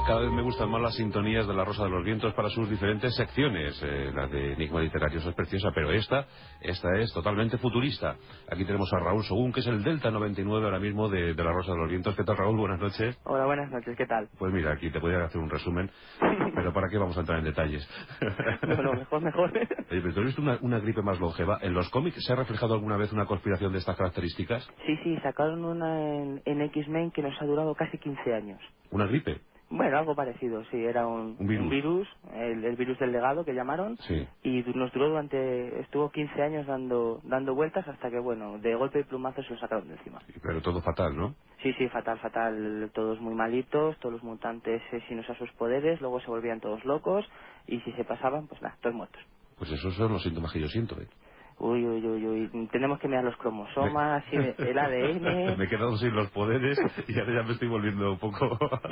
Cada vez me gustan más las sintonías de La Rosa de los Vientos para sus diferentes secciones. La de Enigma Literario es preciosa, pero esta es totalmente futurista. Aquí tenemos a Raúl Sogún, que es el Delta 99 ahora mismo de La Rosa de los Vientos. ¿Qué tal, Raúl? Buenas noches. Hola, buenas noches, ¿qué tal? Pues mira, aquí te podría hacer un resumen, pero ¿para qué vamos a entrar en detalles? Bueno, mejor. Oye, pero ¿tú has visto una gripe más longeva? ¿En los cómics se ha reflejado alguna vez una conspiración de estas características? Sí, sacaron una en X-Men que nos ha durado casi 15 años. ¿Una gripe? Bueno, algo parecido, sí, era un ¿Un virus? virus, el virus del legado que llamaron, Sí. y nos duró estuvo 15 años dando vueltas hasta que, bueno, de golpe y plumazo se lo sacaron de encima. Pero todo fatal, ¿no? Sí, fatal, todos muy malitos, todos los mutantes sin usar sus poderes, luego se volvían todos locos, y si se pasaban, pues nada, todos muertos. Pues esos son los síntomas que yo siento, ¿eh? Uy, tenemos que mirar los cromosomas, el ADN. Me he quedado sin los poderes y ahora ya me estoy volviendo un poco...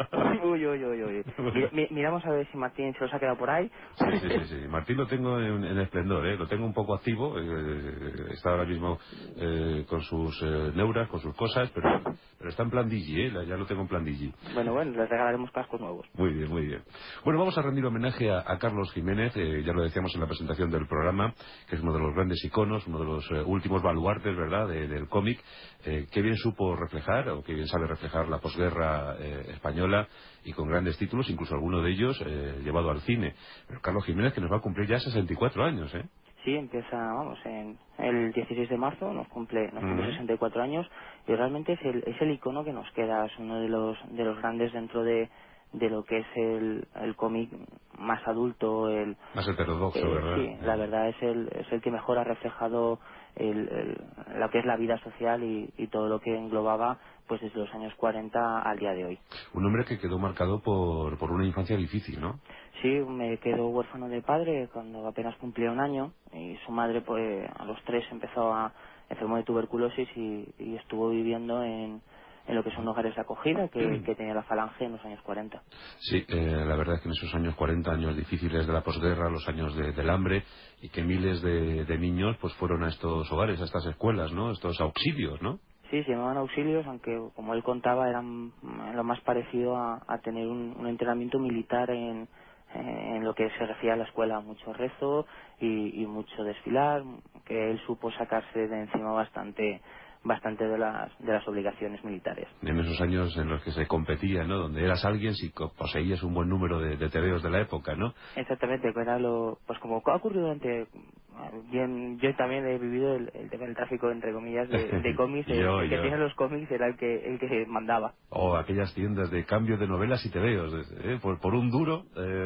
Uy. Miramos a ver si Martín se los ha quedado por ahí. Sí. Martín lo tengo en esplendor, ¿eh? Lo tengo un poco activo. Está ahora mismo con sus neuras, con sus cosas, pero está en plan Digi, ¿eh? Ya lo tengo en plan Digi. Bueno, les regalaremos cascos nuevos. Muy bien, muy bien. Bueno, vamos a rendir homenaje a Carlos Jiménez, ya lo decíamos en la presentación del programa, que es uno de los grandes iconos, uno de los últimos baluartes, ¿verdad?, del cómic, que bien supo reflejar, o que bien sabe reflejar la posguerra española, y con grandes títulos, incluso alguno de ellos llevado al cine. Pero Carlos Jiménez, que nos va a cumplir ya 64 años, ¿eh? Sí, empieza, en el 16 de marzo, nos cumple Ujú. 64 años, y realmente es el icono que nos queda, es uno de los grandes dentro de lo que es el cómic más adulto, Más heterodoxo, ¿verdad? sí, la verdad es el que mejor ha reflejado lo que es la vida social y todo lo que englobaba pues desde los años 40 al día de hoy. Un hombre que quedó marcado por una infancia difícil, ¿no? Sí, me quedó huérfano de padre cuando apenas cumplía un año y su madre pues a los 3 enfermó de tuberculosis y estuvo viviendo en lo que son hogares de acogida que tenía la Falange en los años 40. Sí, la verdad es que en esos años 40, años difíciles de la posguerra, los años del hambre, y que miles de niños pues fueron a estos hogares, a estas escuelas, ¿no? Estos auxilios, ¿no? Sí, se llamaban auxilios, aunque como él contaba eran lo más parecido a tener un entrenamiento militar en lo que se refiere a la escuela, mucho rezo y mucho desfilar, que él supo sacarse de encima bastante de las obligaciones militares. En esos años en los que se competía, ¿no? Donde eras alguien si poseías un buen número de tebeos de la época, ¿no? Exactamente, que era pues como ha ocurrido durante bien, yo también he vivido el tema del tráfico entre comillas de cómics, el que Yo. tiene los cómics era el que mandaba. O aquellas tiendas de cambio de novelas y tebeos, por un duro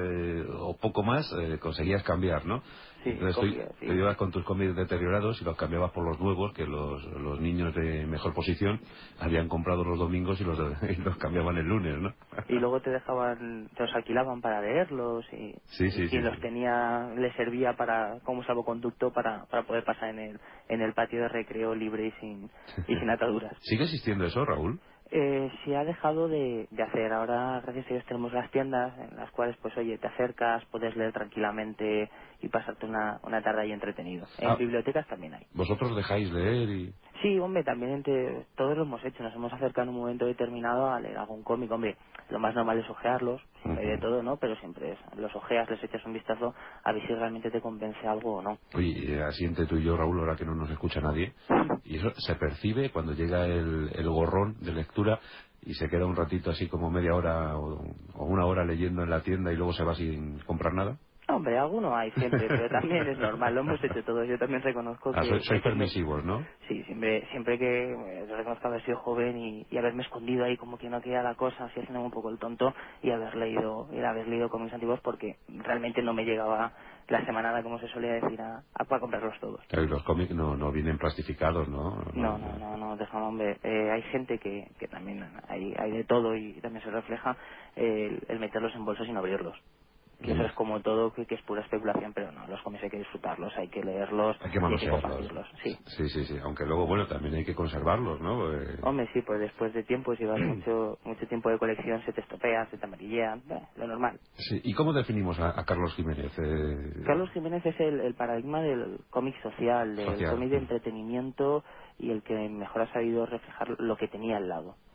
o poco más conseguías cambiar, ¿no? Sí, Entonces cogía, te sí. ibas con tus cómics deteriorados y los cambiabas por los nuevos que los niños de mejor posición habían comprado los domingos y y los cambiaban el lunes, ¿no? Y luego te los alquilaban para leerlos y quien los Sí. tenía le servía como salvoconducto para poder pasar en el patio de recreo libre y sin ataduras. ¿Sigue existiendo eso, Raúl? Se ha dejado de hacer. Ahora, gracias a Dios, tenemos las tiendas en las cuales, pues, oye, te acercas, puedes leer tranquilamente y pasarte una tarde ahí entretenido. En Ah, bibliotecas también hay. vosotros dejáis leer y... Sí, hombre, también todos lo hemos hecho. Nos hemos acercado en un momento determinado a leer algún cómic. Hombre, lo más normal es ojearlos, siempre hay de Ujú. todo, ¿no? Pero siempre los ojeas, les echas un vistazo a ver si realmente te convence algo o no. Oye, así entre tú y yo, Raúl, ahora que no nos escucha nadie, y eso se percibe cuando llega el gorrón de lectura y se queda un ratito así como media hora o una hora leyendo en la tienda y luego se va sin comprar nada. Hombre, alguno hay siempre, pero también es normal, lo hemos hecho todos. Yo también reconozco Ah, que sois permisivos, ¿no? sí, siempre que reconozco haber sido joven y haberme escondido ahí como que no quería la cosa, así haciendo un poco el tonto y haber leído cómics antiguos porque realmente no me llegaba la semanada, como se solía decir, para comprarlos todos. Claro, y los cómics no vienen plastificados, ¿no? No, déjame, hombre. Hay gente que también hay de todo y también se refleja el meterlos en bolsas y no abrirlos. Que eso es como todo, que es pura especulación, pero no, los cómics hay que disfrutarlos, hay que leerlos Hay que y hay que manosearlos. compartirlos, sí. Sí. Aunque luego, bueno, también hay que conservarlos, ¿no? Hombre, sí, pues después de tiempo, si vas mucho tiempo de colección, se te estropean, se te amarillean, lo normal. Sí. ¿Y cómo definimos a Carlos Jiménez? Carlos Jiménez es el paradigma del cómic social, del Social. cómic de entretenimiento y el que mejor ha sabido reflejar lo que tenía al lado.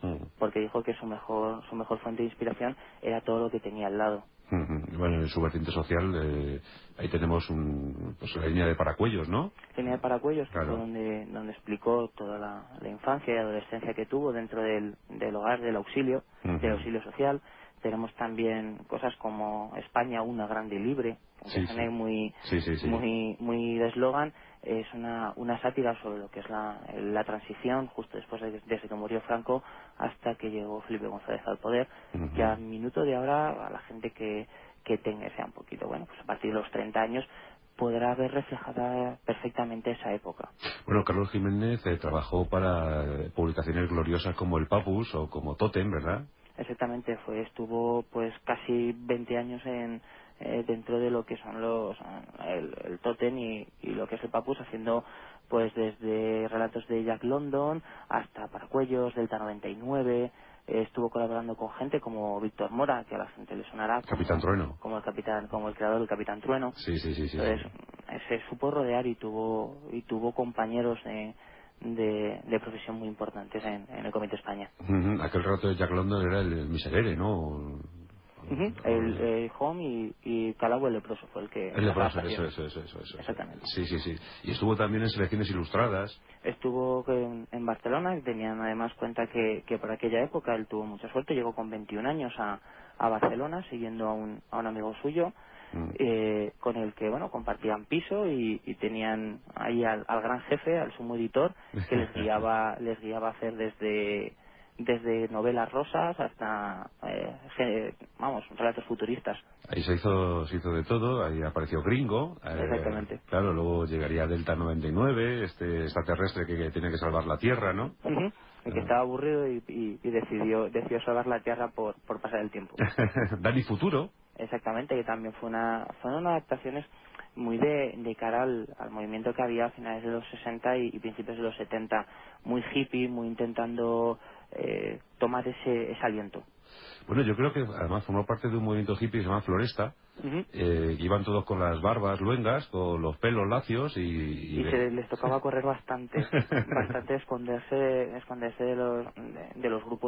porque dijo que su mejor fuente de inspiración era todo lo que tenía al lado. Bueno, en su vertiente social, ahí tenemos pues la línea de Paracuellos, ¿no? Línea de Paracuellos, que fue Claro. donde explicó toda la infancia y adolescencia que tuvo dentro del hogar, del auxilio social. Tenemos también cosas como España, una grande y libre, aunque Sí, sí. suene muy Sí, sí, sí. muy de eslogan. Es una sátira sobre lo que es la transición justo después desde que murió Franco hasta que llegó Felipe González al poder. Ya a minuto de ahora, a la gente que tenga, sea un poquito, bueno, pues a partir de los 30 años, podrá ver reflejada perfectamente esa época. Bueno, Carlos Jiménez trabajó para publicaciones gloriosas como El Papus o como Tótem, ¿verdad? Exactamente, estuvo pues casi 20 años dentro de lo que son el Totem y lo que es el Papus, haciendo pues desde relatos de Jack London hasta Paracuellos, Delta 99. Estuvo colaborando con gente como Víctor Mora, que a la gente le sonará Capitán Trueno. como el creador del Capitán Trueno. Sí, sí, sí, sí, sí. Entonces se supo rodear y tuvo compañeros de profesión muy importantes en el Comité España. Aquel rato de Jack London era el Miserere, ¿no? El Home y Calagüe el leproso fue el que El más leproso, adaptaciones. eso. Exactamente. Sí, sí, sí. Y estuvo también en Selecciones Ilustradas. Estuvo en Barcelona, tenían además cuenta que por aquella época él tuvo mucha suerte, llegó con 21 años a Barcelona siguiendo a un amigo suyo, Mm. con el que bueno compartían piso y tenían ahí al gran jefe, al sumo editor, que les guiaba a hacer desde novelas rosas hasta relatos futuristas. Ahí se hizo de todo, ahí apareció Gringo, Exactamente. claro, luego llegaría Delta 99, este extraterrestre que tiene que salvar la Tierra, ¿no? Ujú. El que estaba aburrido y decidió salvar la tierra por pasar el tiempo. Dani Futuro. Exactamente, que también fueron unas adaptaciones muy de cara al movimiento que había a finales de los 60 y principios de los 70, muy hippie, muy intentando tomar ese aliento. Bueno, yo creo que además formó parte de un movimiento hippie que se llama Floresta, Ujú. que iban todos con las barbas luengas, con los pelos lacios Y les tocaba correr bastante esconderse de los grupos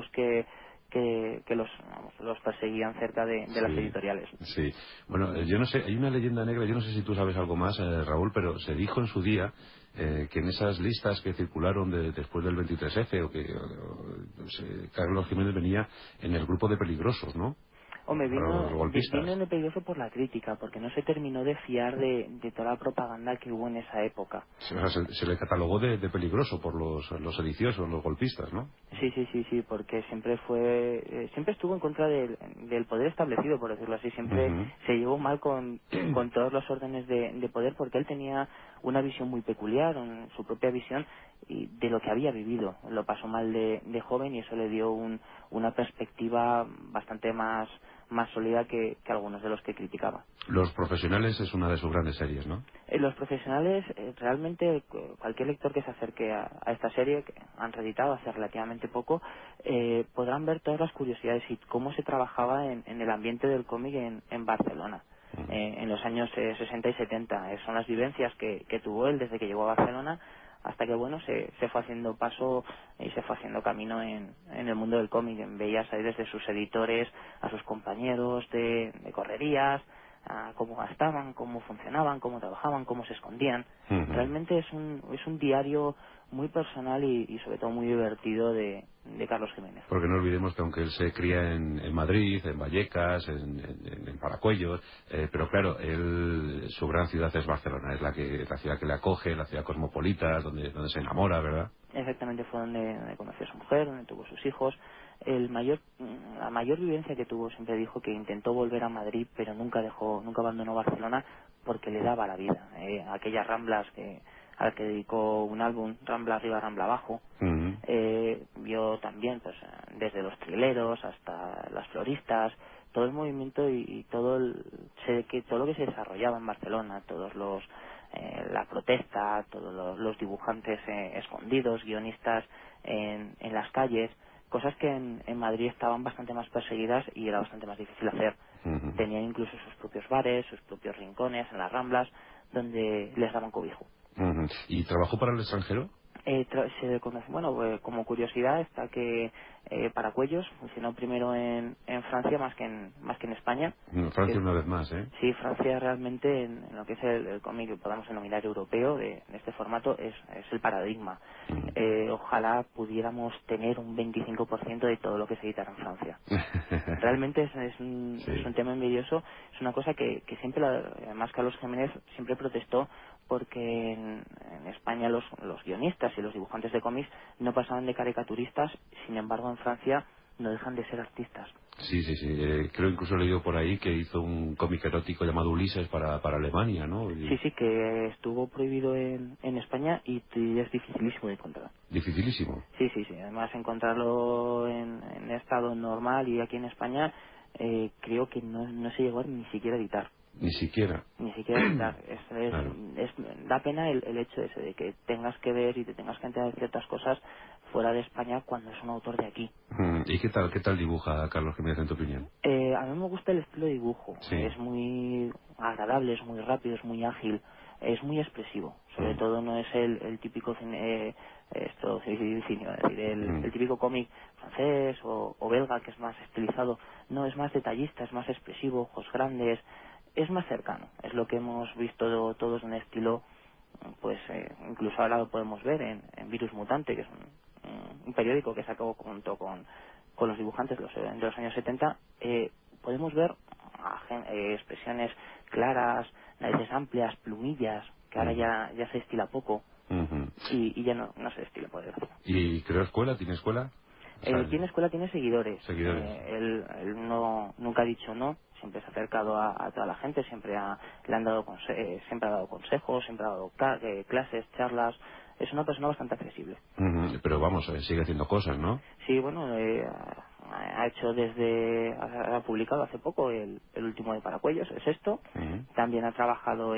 que los perseguían cerca de las Sí, editoriales. sí. Bueno, yo no sé, hay una leyenda negra, yo no sé si tú sabes algo más, Raúl, pero se dijo en su día que en esas listas que circularon después del 23F, no sé, Carlos Jiménez venía en el grupo de peligrosos, ¿no? Hombre, Para los vino golpistas. en peligroso por la crítica, porque no se terminó de fiar de toda la propaganda que hubo en esa época. O sea, se le catalogó de peligroso por los sediciosos, los golpistas, ¿no? Sí, porque siempre estuvo en contra del poder establecido, por decirlo así. Siempre Ujú. se llevó mal con todos los órdenes de poder, porque él tenía una visión muy peculiar, su propia visión y de lo que había vivido. Lo pasó mal de joven y eso le dio una perspectiva bastante más sólida que algunos de los que criticaba. Los profesionales es una de sus grandes series, ¿no? Los profesionales, realmente cualquier lector que se acerque a esta serie, que han reeditado hace relativamente poco, podrán ver todas las curiosidades y cómo se trabajaba en el ambiente del cómic en Barcelona. En los años 60 y 70. Son las vivencias que tuvo él desde que llegó a Barcelona hasta que bueno se fue haciendo paso y se fue haciendo camino en el mundo del cómic. Veías ahí desde sus editores a sus compañeros de correrías, a cómo gastaban, cómo funcionaban, cómo trabajaban, cómo se escondían. Ujú. Realmente es un diario muy personal y sobre todo muy divertido de Carlos Jiménez. Porque no olvidemos que aunque él se cría en Madrid, en Vallecas, en Paracuellos, pero claro, su gran ciudad es Barcelona, es la ciudad que le acoge, la ciudad cosmopolita, donde se enamora, ¿verdad? Exactamente, fue donde conoció a su mujer, donde tuvo sus hijos. La mayor vivencia que tuvo, siempre dijo que intentó volver a Madrid, pero nunca abandonó Barcelona porque le daba la vida. Aquellas Ramblas al que dedicó un álbum, Rambla arriba, Rambla abajo, Ujú. vio también pues desde los trileros hasta las floristas, todo el movimiento y todo lo que se desarrollaba en Barcelona, la protesta, todos los dibujantes escondidos, guionistas en las calles, cosas que en Madrid estaban bastante más perseguidas y era bastante más difícil hacer. Ujú. Tenían incluso sus propios bares, sus propios rincones en las Ramblas, donde les daban cobijo. Ujú. ¿Y trabajó para el extranjero? Se le conoce, bueno, como curiosidad está que Paracuellos funcionó primero en Francia más que en España. Francia Que, una vez más, ¿eh? sí, Francia realmente en lo que es el cómic que podamos denominar europeo de este formato es el paradigma. Ojalá pudiéramos tener un 25% de todo lo que se editara en Francia. Realmente es un Sí. tema envidioso, es una cosa que siempre, además Carlos Jiménez siempre protestó porque en España los guionistas y los dibujantes de cómics no pasaban de caricaturistas, sin embargo en Francia no dejan de ser artistas. Sí, sí, sí. Creo incluso he leído por ahí que hizo un cómic erótico llamado Ulises para Alemania, ¿no? Sí, sí, que estuvo prohibido en España y es dificilísimo de encontrar. Dificilísimo. Sí, sí, sí. Además, encontrarlo en estado normal y aquí en España, creo que no se llegó ni siquiera a editar. Ni siquiera. Ni siquiera a editar. Claro. Da pena el hecho ese de que tengas que ver y te tengas que enterar de ciertas cosas fuera de España cuando es un autor de aquí. ¿Y qué tal dibuja Carlos Jiménez en tu opinión? A mí me gusta el estilo de dibujo. Sí. Es muy agradable, es muy rápido, es muy ágil, es muy expresivo. Sobre Mm, todo no es el típico cine, es decir, mm, el típico cómic francés o belga que es más estilizado. No, es más detallista, es más expresivo, ojos grandes, es más cercano. Es lo que hemos visto todos en estilo, pues incluso ahora lo podemos ver en Virus Mutante, que es un periódico que sacó junto con los dibujantes de los años 70, podemos ver expresiones claras, narices amplias, plumillas, que ahora mm, ya se estila poco mm. y ya no se estila, por desgracia. ¿Y creó escuela? ¿Tiene escuela? O sea, Tiene escuela, tiene seguidores. seguidores. Él nunca ha dicho no, siempre se ha acercado a toda la gente, le han dado siempre ha dado consejos, siempre ha dado clases, charlas. Es una persona bastante accesible. Pero vamos, sigue haciendo cosas, ¿no? Sí, bueno, ha hecho ha publicado hace poco el último de Paracuellos, el sexto. Ujú. También ha trabajado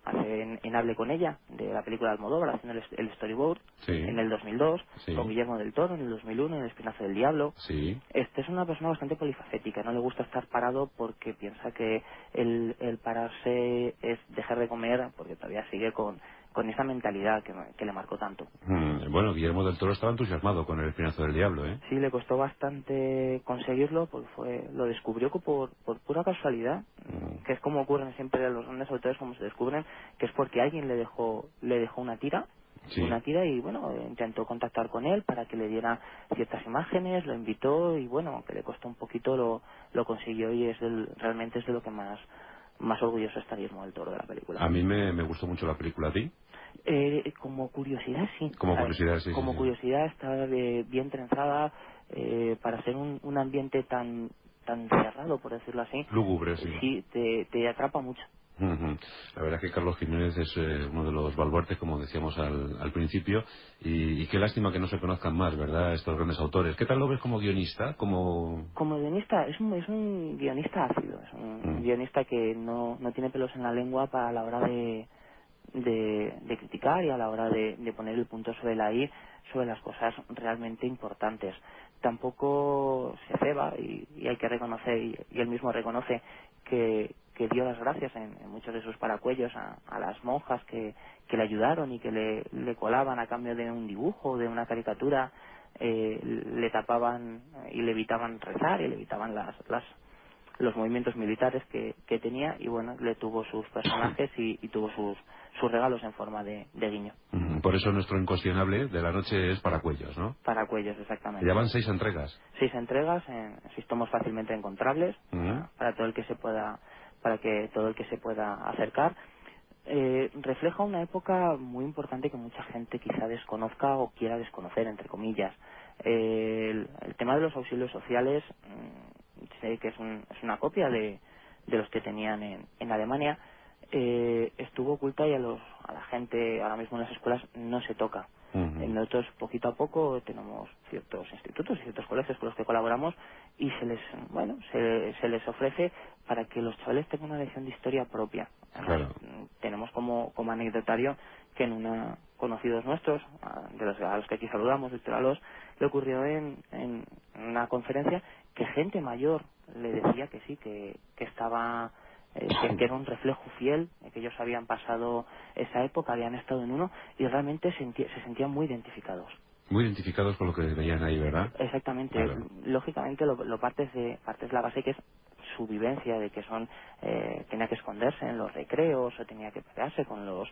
en Hable con ella, de la película de Almodóvar, haciendo el storyboard Sí, en el 2002, con sí, Guillermo del Toro en el 2001, en El Espinazo del Diablo. sí. Este es una persona bastante polifacética, no le gusta estar parado porque piensa que el pararse es dejar de comer, porque todavía sigue con esa mentalidad que le marcó tanto. Bueno, Guillermo del Toro estaba entusiasmado con El Espinazo del Diablo, ¿eh? Sí, le costó bastante conseguirlo porque lo descubrió por pura casualidad, Mm, que es como ocurren siempre a los grandes autores como se descubren, que es porque alguien le dejó sí. una tira y bueno, intentó contactar con él para que le diera ciertas imágenes, lo invitó y bueno, aunque le costó un poquito lo consiguió y realmente es de lo que más orgulloso está Guillermo del Toro de la película. A mí me gustó mucho la película, ¿a ti? Como curiosidad, sí. Como curiosidad, sí, sí, Como sí. curiosidad está bien trenzada para ser un ambiente tan cerrado, por decirlo así. Lúgubre, sí. Sí, te atrapa mucho. Ujú. La verdad es que Carlos Jiménez es uno de los baluartes, como decíamos al principio, y qué lástima que no se conozcan más, ¿verdad?, estos grandes autores. ¿Qué tal lo ves como guionista? Como guionista, es un guionista ácido, es un Mm, guionista que no tiene pelos en la lengua para la hora de criticar y a la hora de poner el punto sobre la I sobre las cosas realmente importantes. Tampoco se ceba y hay que reconocer, y él mismo reconoce que dio las gracias en muchos de sus paracuellos a las monjas que le ayudaron y que le colaban a cambio de un dibujo, de una caricatura, le tapaban y le evitaban rezar y le evitaban los movimientos militares que tenía y bueno, le tuvo sus personajes y tuvo sus regalos en forma de guiño. Por eso nuestro incuestionable de la noche es Paracuellos, ¿no? Paracuellos, Ya exactamente. van 6 entregas. 6 entregas en sistemas fácilmente encontrables Ujú. para todo el que se pueda, para que todo el que se pueda acercar. Refleja una época muy importante que mucha gente quizá desconozca o quiera desconocer, entre comillas. El tema de los auxilios sociales, sé que es una copia de los que tenían en Alemania, estuvo oculta y a la gente ahora mismo en las escuelas no se toca. Ujú. Nosotros poquito a poco tenemos ciertos institutos y ciertos colegios con los que colaboramos y se les ofrece para que los chavales tengan una lección de historia propia. Además, Claro. tenemos como anecdotario que conocidos nuestros, a los que aquí saludamos, Víctor Alós, le ocurrió en una conferencia que gente mayor le decía que sí, que estaba que era un reflejo fiel, que ellos habían pasado esa época, habían estado en uno y realmente se sentían muy identificados. Muy identificados con lo que veían ahí, ¿verdad? Exactamente. Claro. Lógicamente lo partes de la base que es su vivencia, de que tenía que esconderse en los recreos o tenía que pelearse con los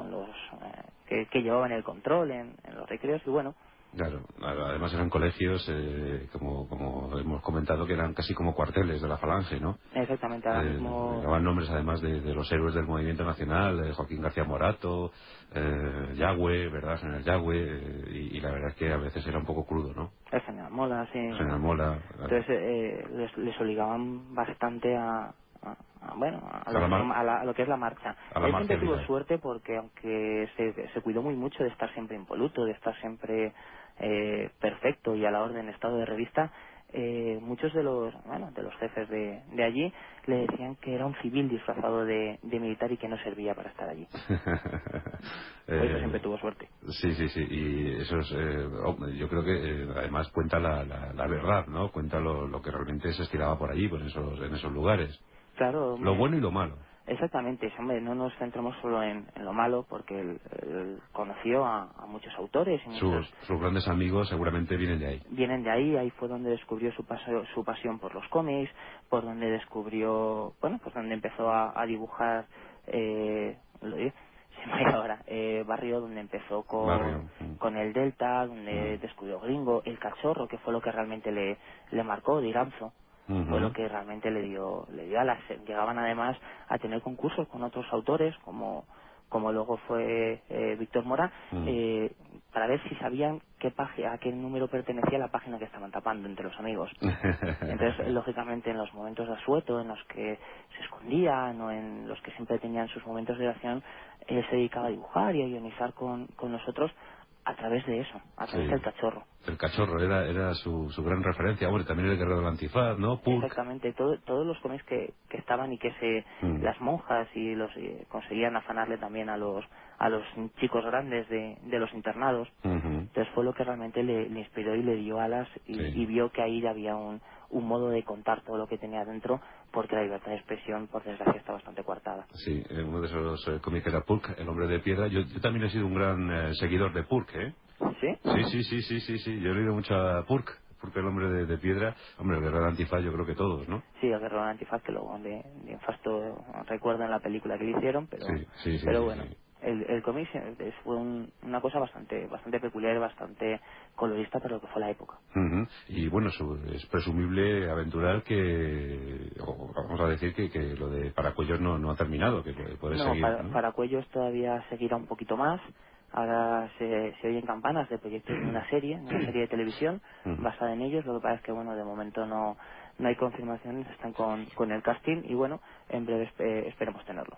que llevaban el control en los recreos y bueno. Claro, además eran colegios, como hemos comentado, que eran casi como cuarteles de la Falange, ¿no? Exactamente, ahora mismo. Daban nombres además de los héroes del movimiento nacional, Joaquín García Morato, Yagüe, ¿verdad? General Yagüe, y la verdad es que a veces era un poco crudo, ¿no? El general Mola, sí. General Mola. Entonces les obligaban bastante bueno, a lo que es la marcha. A la Él siempre tuvo marcialidad. suerte porque aunque se cuidó muy mucho de estar siempre impoluto, de estar siempre perfecto y a la orden estado de revista, muchos de los jefes de allí le decían que era un civil disfrazado de militar y que no servía para estar allí. Por eso siempre tuvo suerte. Sí, sí, sí, y eso es, yo creo que además cuenta la verdad, ¿no? Cuenta lo que realmente se estiraba por allí, pues en esos lugares. Claro, Lo hombre. bueno y lo malo. Exactamente, hombre, no nos centremos solo en lo malo, porque él conoció a muchos autores y Sus grandes amigos seguramente vienen de ahí. vienen de ahí fue donde descubrió su pasión por los cómics, por donde descubrió, bueno, pues donde empezó a dibujar, lo diré, se me ha ido ahora, Barrio, donde empezó Barrio. con el Delta, donde descubrió Gringo, El Cachorro, que fue lo que realmente le marcó, de Iranzo. Fue lo que realmente le dio alas. Llegaban además a tener concursos con otros autores como luego fue Víctor Mora, para ver si sabían a qué número pertenecía la página que estaban tapando entre los amigos. Entonces, lógicamente, en los momentos de asueto, en los que se escondían o en los que siempre tenían sus momentos de oración, él se dedicaba a dibujar y a ionizar con nosotros a través de eso, a través del Cachorro. El Cachorro era su gran referencia. Bueno, también el Guerrero del Antifaz, ¿no? Pulk. Exactamente, todos los cómics que estaban y que las monjas y los conseguían afanarle también a los chicos grandes de los internados. Entonces fue lo que realmente le inspiró y le dio alas y vio que ahí había un modo de contar todo lo que tenía dentro, porque la libertad de expresión, por desgracia, está bastante coartada. Sí, uno de esos cómics era Pulk, El hombre de piedra. Yo también he sido un gran seguidor de Pulk, ¿eh? ¿Sí? Sí. Yo he leído mucho a Pulk, el hombre de piedra. Hombre, el Guerrero del Antifaz yo creo que todos, ¿no? Sí, el Guerrero del Antifaz, que luego de Infasto recuerdo en la película que le hicieron, pero bueno. Sí. El cómic fue una cosa bastante peculiar y bastante colorista para lo que fue la época. Y bueno, es presumible aventurar vamos a decir que lo de Paracuellos no ha terminado, que puede No, seguir, ¿no? para Cuellos todavía seguirá un poquito más. Ahora se oyen campanas de proyectos de una serie de televisión basada en ellos. Lo que pasa es que, bueno, de momento no hay confirmaciones, están con el casting y, bueno, en breve esperemos tenerlo.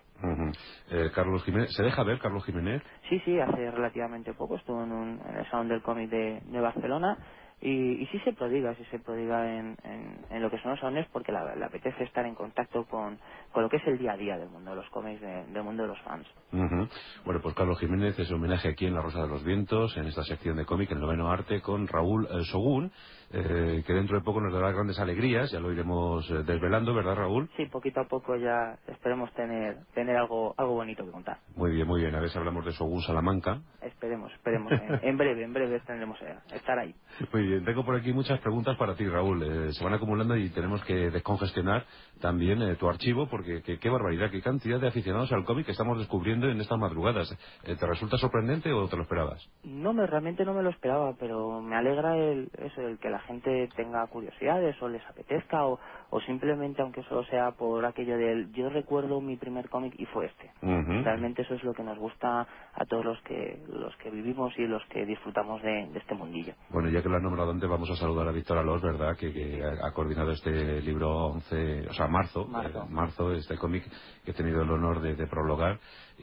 Carlos Jiménez, ¿se deja ver Carlos Jiménez? Sí, hace relativamente poco estuvo en el Salón del Cómic de Barcelona y sí se prodiga en lo que son los salones porque le apetece estar en contacto con lo que es el día a día del mundo de los cómics, del mundo de los fans. Bueno, pues Carlos Jiménez es homenaje aquí en La Rosa de los Vientos, en esta sección de cómic, el noveno arte, con Raúl Sogún, que dentro de poco nos dará grandes alegrías, ya lo iremos desvelando, ¿verdad, Raúl? Sí, poquito a poco ya esperemos tener algo bonito que contar. Muy bien, a ver si hablamos de Sogún Salamanca. Esperemos. En breve tendremos estar ahí. Muy bien, tengo por aquí muchas preguntas para ti, Raúl. Se van acumulando y tenemos que descongestionar también tu archivo, porque qué barbaridad, qué cantidad de aficionados al cómic que estamos descubriendo en estas madrugadas. ¿Te resulta sorprendente o te lo esperabas? Realmente no me lo esperaba, pero me alegra el que la gente tenga curiosidades o les apetezca o simplemente, aunque solo sea por aquello del yo recuerdo mi primer cómic y fue este. Realmente eso es lo que nos gusta a todos los que vivimos y los que disfrutamos de este mundillo. Bueno, ya que lo has nombrado antes, vamos a saludar a Víctor Alós, ¿verdad? Que ha coordinado este libro 11, o sea, marzo, este cómic que he tenido el honor de prologar.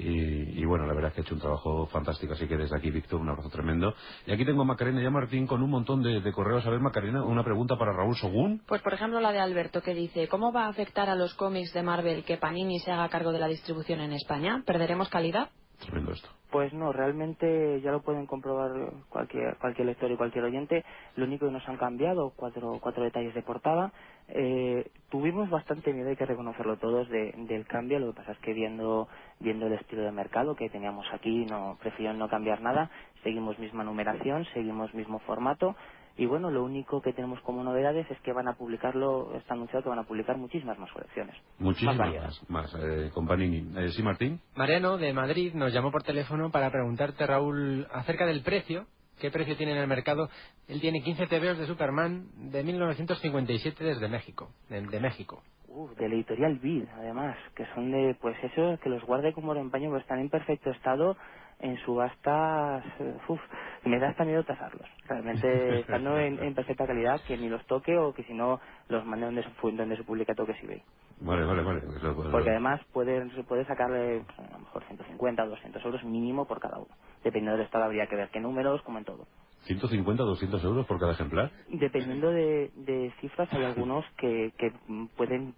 Y bueno, la verdad es que ha hecho un trabajo fantástico, así que desde aquí, Víctor, un abrazo tremendo. Y aquí tengo a Macarena y a Martín con un montón de correos. A ver, Macarena, una pregunta para Raúl Sogún. Pues por ejemplo la de Alberto, que dice: ¿cómo va a afectar a los cómics de Marvel que Panini se haga cargo de la distribución en España? ¿Perderemos calidad? Tremendo esto. Pues no, realmente ya lo pueden comprobar cualquier lector y cualquier oyente. Lo único que nos han cambiado, cuatro detalles de portada. tuvimos bastante miedo, hay que reconocerlo todos, del cambio. Lo que pasa es que viendo el estilo de mercado que teníamos aquí, prefiero no cambiar nada. Seguimos misma numeración, seguimos mismo formato. Y bueno, lo único que tenemos como novedades es que está anunciado que van a publicar muchísimas más colecciones. Muchísimas más con Panini. ¿Sí, Martín? Mariano, de Madrid, nos llamó por teléfono para preguntarte, Raúl, acerca del precio. ¿Qué precio tiene en el mercado? Él tiene 15 TVOs de Superman de 1957 desde México, de México. De la editorial Vid, además, que son de, pues eso, que los guarde como oro en paño, pues están en perfecto estado, en subastas, me da hasta miedo tasarlos. Realmente, estando en perfecta calidad, que ni los toque o que si no los mande donde se publica Toques eBay. Vale. Porque además se puede sacarle a lo mejor 150 o 200 euros mínimo por cada uno. Dependiendo del estado habría que ver qué números, como en todo. 150 o 200 euros por cada ejemplar. Dependiendo de cifras, hay algunos que pueden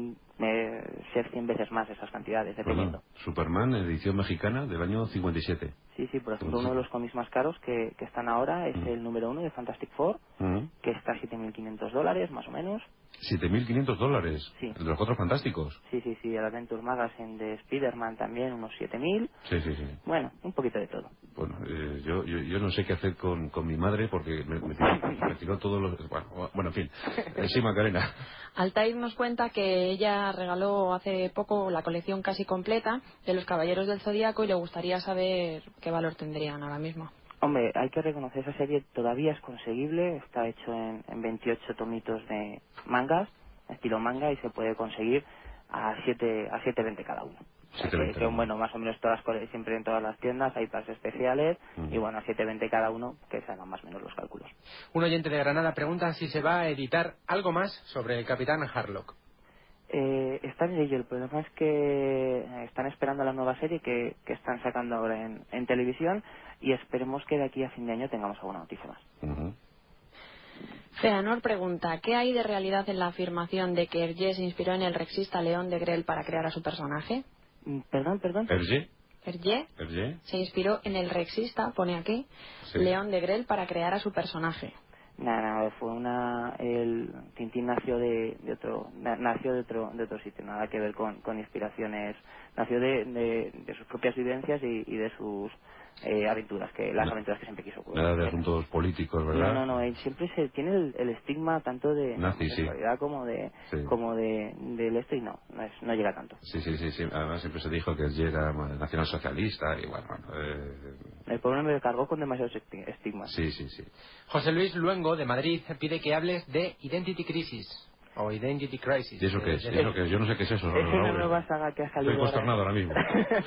ser 100 veces más esas cantidades, dependiendo. Bueno, Superman, edición mexicana del año 57. Sí, por ejemplo, uno de los cómics más caros que están ahora es el número 1 de Fantastic Four, que está a $7.500, más o menos. $7.500. Sí. ¿De los Cuatro Fantásticos? Sí, el Adventure Magazine de Spider-Man también, unos 7.000. Sí. Bueno, un poquito de todo. Bueno, yo no sé qué hacer con mi madre porque me tiró todos los... Bueno, en fin. Sí, Macarena. Altair nos cuenta que ella regaló hace poco la colección casi completa de los Caballeros del Zodíaco y le gustaría saber qué valor tendrían ahora mismo. Hombre, hay que reconocer, esa serie todavía es conseguible, está hecho en 28 tomitos de mangas, estilo manga, y se puede conseguir a 7.20 cada uno. Que bueno, más o menos siempre en todas las tiendas hay pases especiales, y bueno, a 7.20 cada uno, que se hagan más o menos los cálculos. Un oyente de Granada pregunta si se va a editar algo más sobre el Capitán Harlock. Están en ello. El problema es que están esperando la nueva serie que están sacando ahora en televisión, y esperemos que de aquí a fin de año tengamos alguna noticia más. Feanor pregunta, ¿qué hay de realidad en la afirmación de que Hergé se inspiró en el rexista León de Grell para crear a su personaje? Perdón. Hergé se inspiró en el rexista, pone aquí, sí, León de Grell para crear a su personaje. Nada, el Tintín nació de otro sitio, nada que ver con inspiraciones, nació de sus propias vivencias y de sus aventuras, aventuras que siempre quiso. Nada de asuntos políticos, ¿verdad? No, él siempre tiene el estigma tanto de nazi, sexualidad como del esto, y no llega tanto. Sí, además siempre se dijo que él era nacionalsocialista y bueno. El pueblo me cargó con demasiados estigmas. Sí. José Luis Luengo, de Madrid, pide que hables de Identity Crisis. O Identity Crisis. ¿Y eso qué es? Yo no sé qué es eso. Es una nueva saga que ha salido. Estoy consternado ahora mismo.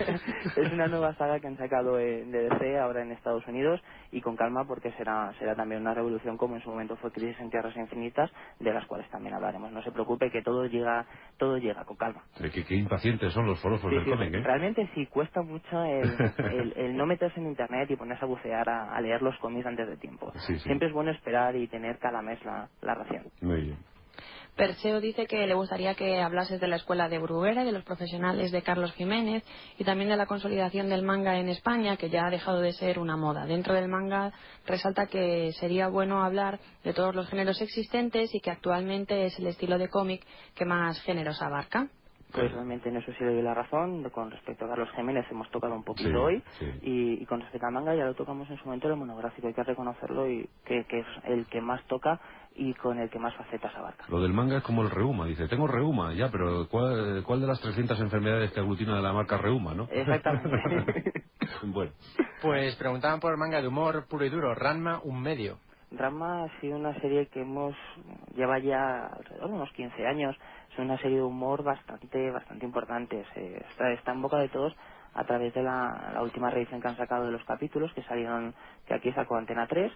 Es una nueva saga que han sacado de DC ahora en Estados Unidos, y con calma, porque será también una revolución como en su momento fue Crisis en Tierras Infinitas, de las cuales también hablaremos. No se preocupe, que todo llega con calma. Qué impacientes son los forofos del cómic, ¿eh? Realmente sí, cuesta mucho el no meterse en internet y ponerse a bucear a leer los cómics antes de tiempo. Sí. Siempre es bueno esperar y tener cada mes la ración. Muy bien. Perseo dice que le gustaría que hablases de la escuela de Bruguera y de los profesionales de Carlos Jiménez, y también de la consolidación del manga en España, que ya ha dejado de ser una moda. Dentro del manga resalta que sería bueno hablar de todos los géneros existentes y que actualmente es el estilo de cómic que más géneros abarca. Pues realmente en eso sí le doy la razón. Con respecto a Carlos Jiménez hemos tocado un poquito hoy, y con respecto al manga ya lo tocamos en su momento en el monográfico, hay que reconocerlo, y que es el que más toca y con el que más facetas abarca. Lo del manga es como el reuma, dice, tengo reuma, ya, pero ¿cuál de las 300 enfermedades que aglutina de la marca reuma, no? Exactamente. Bueno. Pues preguntaban por el manga de humor puro y duro, Ranma, un medio. Ranma ha sido una serie que lleva ya alrededor de unos 15 años. Es una serie de humor bastante importante. Está en boca de todos a través de la última reedición que han sacado de los capítulos que aquí sacó Antena 3.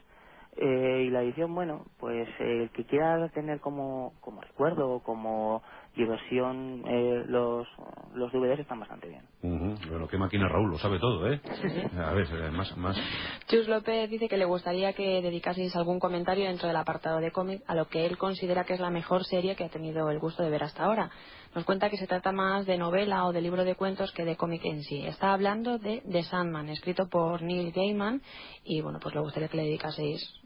Y la edición, bueno, pues el que quiera tener como recuerdo o como diversión, los DVDs están bastante bien. Bueno, qué máquina, Raúl, lo sabe todo, ¿eh? Sí. A ver, más. Chus López dice que le gustaría que dedicaseis algún comentario dentro del apartado de cómic a lo que él considera que es la mejor serie que ha tenido el gusto de ver hasta ahora. Nos cuenta que se trata más de novela o de libro de cuentos que de cómic en sí. Está hablando de The Sandman, escrito por Neil Gaiman, y bueno, pues le gustaría que le dedicaseis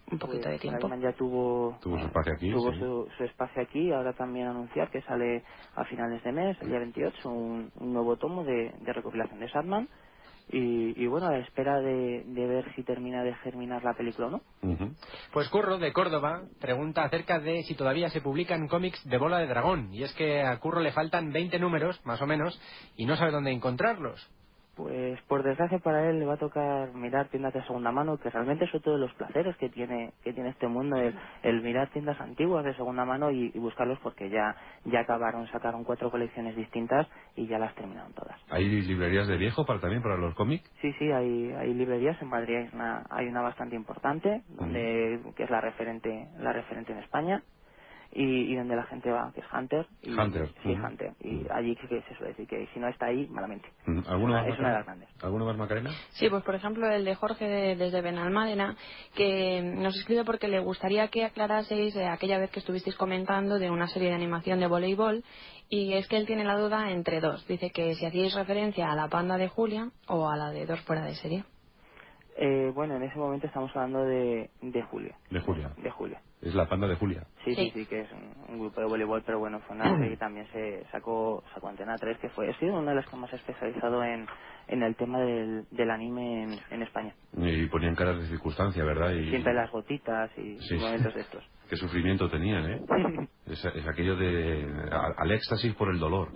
un poquito de tiempo. Spider-Man ya tuvo su espacio aquí. Tuvo sí. su espacio aquí. Ahora también anunciar que sale a finales de mes, el día 28, un nuevo tomo de recopilación de Sandman. Y bueno, a la espera de ver si termina de germinar la película o no. Pues Curro, de Córdoba, pregunta acerca de si todavía se publican cómics de Bola de Dragón. Y es que a Curro le faltan 20 números, más o menos, y no sabe dónde encontrarlos. Pues por desgracia para él le va a tocar mirar tiendas de segunda mano, que realmente es otro de los placeres que tiene este mundo, el mirar tiendas antiguas de segunda mano y buscarlos, porque ya sacaron 4 colecciones distintas y ya las terminaron todas. ¿Hay librerías de viejo también para los cómics? Sí, hay librerías. En Madrid hay una bastante importante, que es la referente en España. Y donde la gente va, que es Hunter. Hunter. Hunter. Y allí que se suele decir que si no está ahí, malamente. ¿Alguno más, es una de las grandes. ¿Alguno más, Macarena? Sí, pues por ejemplo el de Jorge desde Benalmádena, que nos escribe porque le gustaría que aclaraseis aquella vez que estuvisteis comentando de una serie de animación de voleibol, y es que él tiene la duda entre dos. Dice que si hacíais referencia a la panda de Julia o a la de Dos fuera de serie. Bueno, en ese momento estamos hablando de Julia. De Julia. De Julia. Es la panda de Julia. Sí, que es un grupo de voleibol, pero bueno, fue una serie y también se sacó Antena 3, que ha sido una de las que más ha especializado en el tema del anime en España. Y ponían caras de circunstancia, ¿verdad? Y siempre las gotitas y momentos de estos. Qué sufrimiento tenían, ¿eh? Es aquello de al éxtasis por el dolor.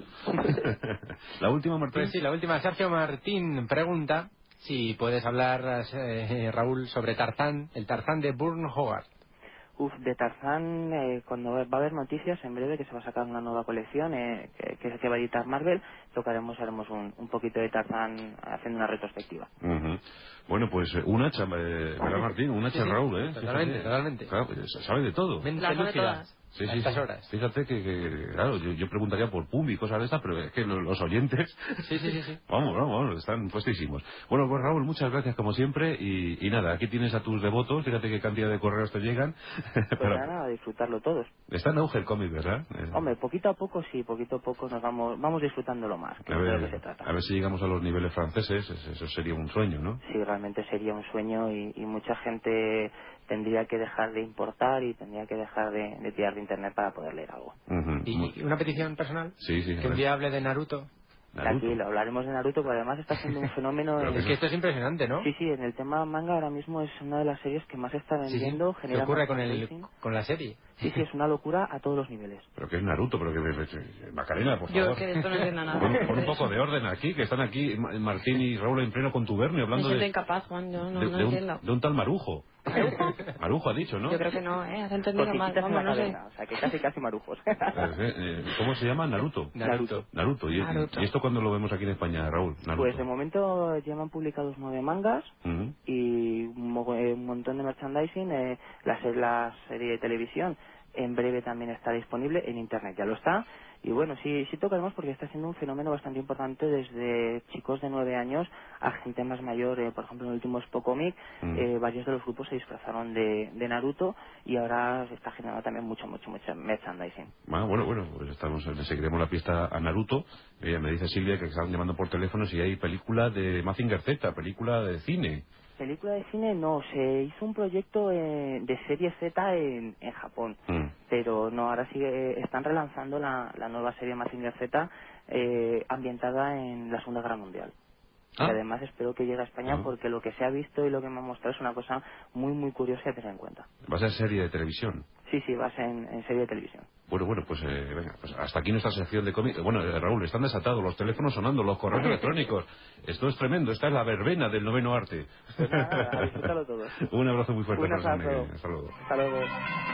La última, Martín. Pues sí, la última. Sergio Martín pregunta si puedes hablar, Raúl, sobre Tarzán, el Tarzán de Burne Hogarth. De Tarzán, cuando va a haber noticias en breve que se va a sacar una nueva colección que va a editar Marvel, haremos un poquito de Tarzán haciendo una retrospectiva. Bueno, pues un hacha, ¿verdad, Martín? Un hacha, Raúl, ¿eh? Totalmente. Claro, pues, sabe de todo. Las sabe todas. Sí. Horas. Fíjate que claro, yo preguntaría por Pumbi y cosas de estas, pero es que los oyentes... Sí. Vamos, están puestísimos. Bueno, pues Raúl, muchas gracias como siempre y nada, aquí tienes a tus devotos, fíjate qué cantidad de correos te llegan. Pues nada, a disfrutarlo todos. Está en auge el cómic, ¿verdad? Hombre, poquito a poco nos vamos disfrutándolo más, que es de lo que se trata. A ver si llegamos a los niveles franceses, eso sería un sueño, ¿no? Sí, realmente sería un sueño y mucha gente tendría que dejar de importar y tendría que dejar de tirar de internet para poder leer algo. ¿Y una petición personal? Sí. Que un día hable de Naruto. Tranquilo, hablaremos de Naruto, porque además está siendo un fenómeno. Es que esto es impresionante, ¿no? Sí, en el tema manga ahora mismo es una de las series que más está vendiendo. Sí. ¿Qué ocurre con la serie? Sí, es una locura a todos los niveles. Pero que es Naruto, pero que Macarena, por favor. Yo que de esto no entiendo nada. Pon un poco de orden aquí, que están aquí Martín y Raúl en pleno contubernio hablando Me siento incapaz, Juan, yo no entiendo. De un tal Marujo. Marujo ha dicho, ¿no? Yo creo que no, has entendido mal. Vamos, no sé. O sea, que casi marujos. ¿Cómo se llama? Naruto. ¿Y esto cuándo lo vemos aquí en España, Raúl? Naruto. Pues de momento ya me han publicado 9 mangas y un montón de merchandising. La serie de televisión en breve también está disponible en internet, ya lo está. Y bueno, sí tocaremos, porque está siendo un fenómeno bastante importante, desde chicos de 9 años a gente más mayor. Por ejemplo, en el último Spocomic, varios de los grupos se disfrazaron de Naruto, y ahora se está generando también mucho merchandising. Bueno, pues le seguiremos la pista a Naruto. Me dice Silvia que están llamando por teléfono si hay película de Mazinger Z, película de cine. Película de cine no, se hizo un proyecto de serie Z en Japón, pero no, ahora están relanzando la nueva serie Mazinger Z ambientada en la Segunda Guerra Mundial. Y además espero que llegue a España, porque lo que se ha visto y lo que me han mostrado es una cosa muy curiosa a tener en cuenta. ¿Va a ser serie de televisión? Sí, va a ser en serie de televisión. Bueno, pues venga, pues hasta aquí nuestra sección de cómic. Bueno, Raúl, están desatados los teléfonos sonando, los correos electrónicos. Esto es tremendo, esta es la verbena del noveno arte. Pues nada, a disfrutarlo todos. Un abrazo muy fuerte. Un abrazo. Hasta luego. Hasta luego.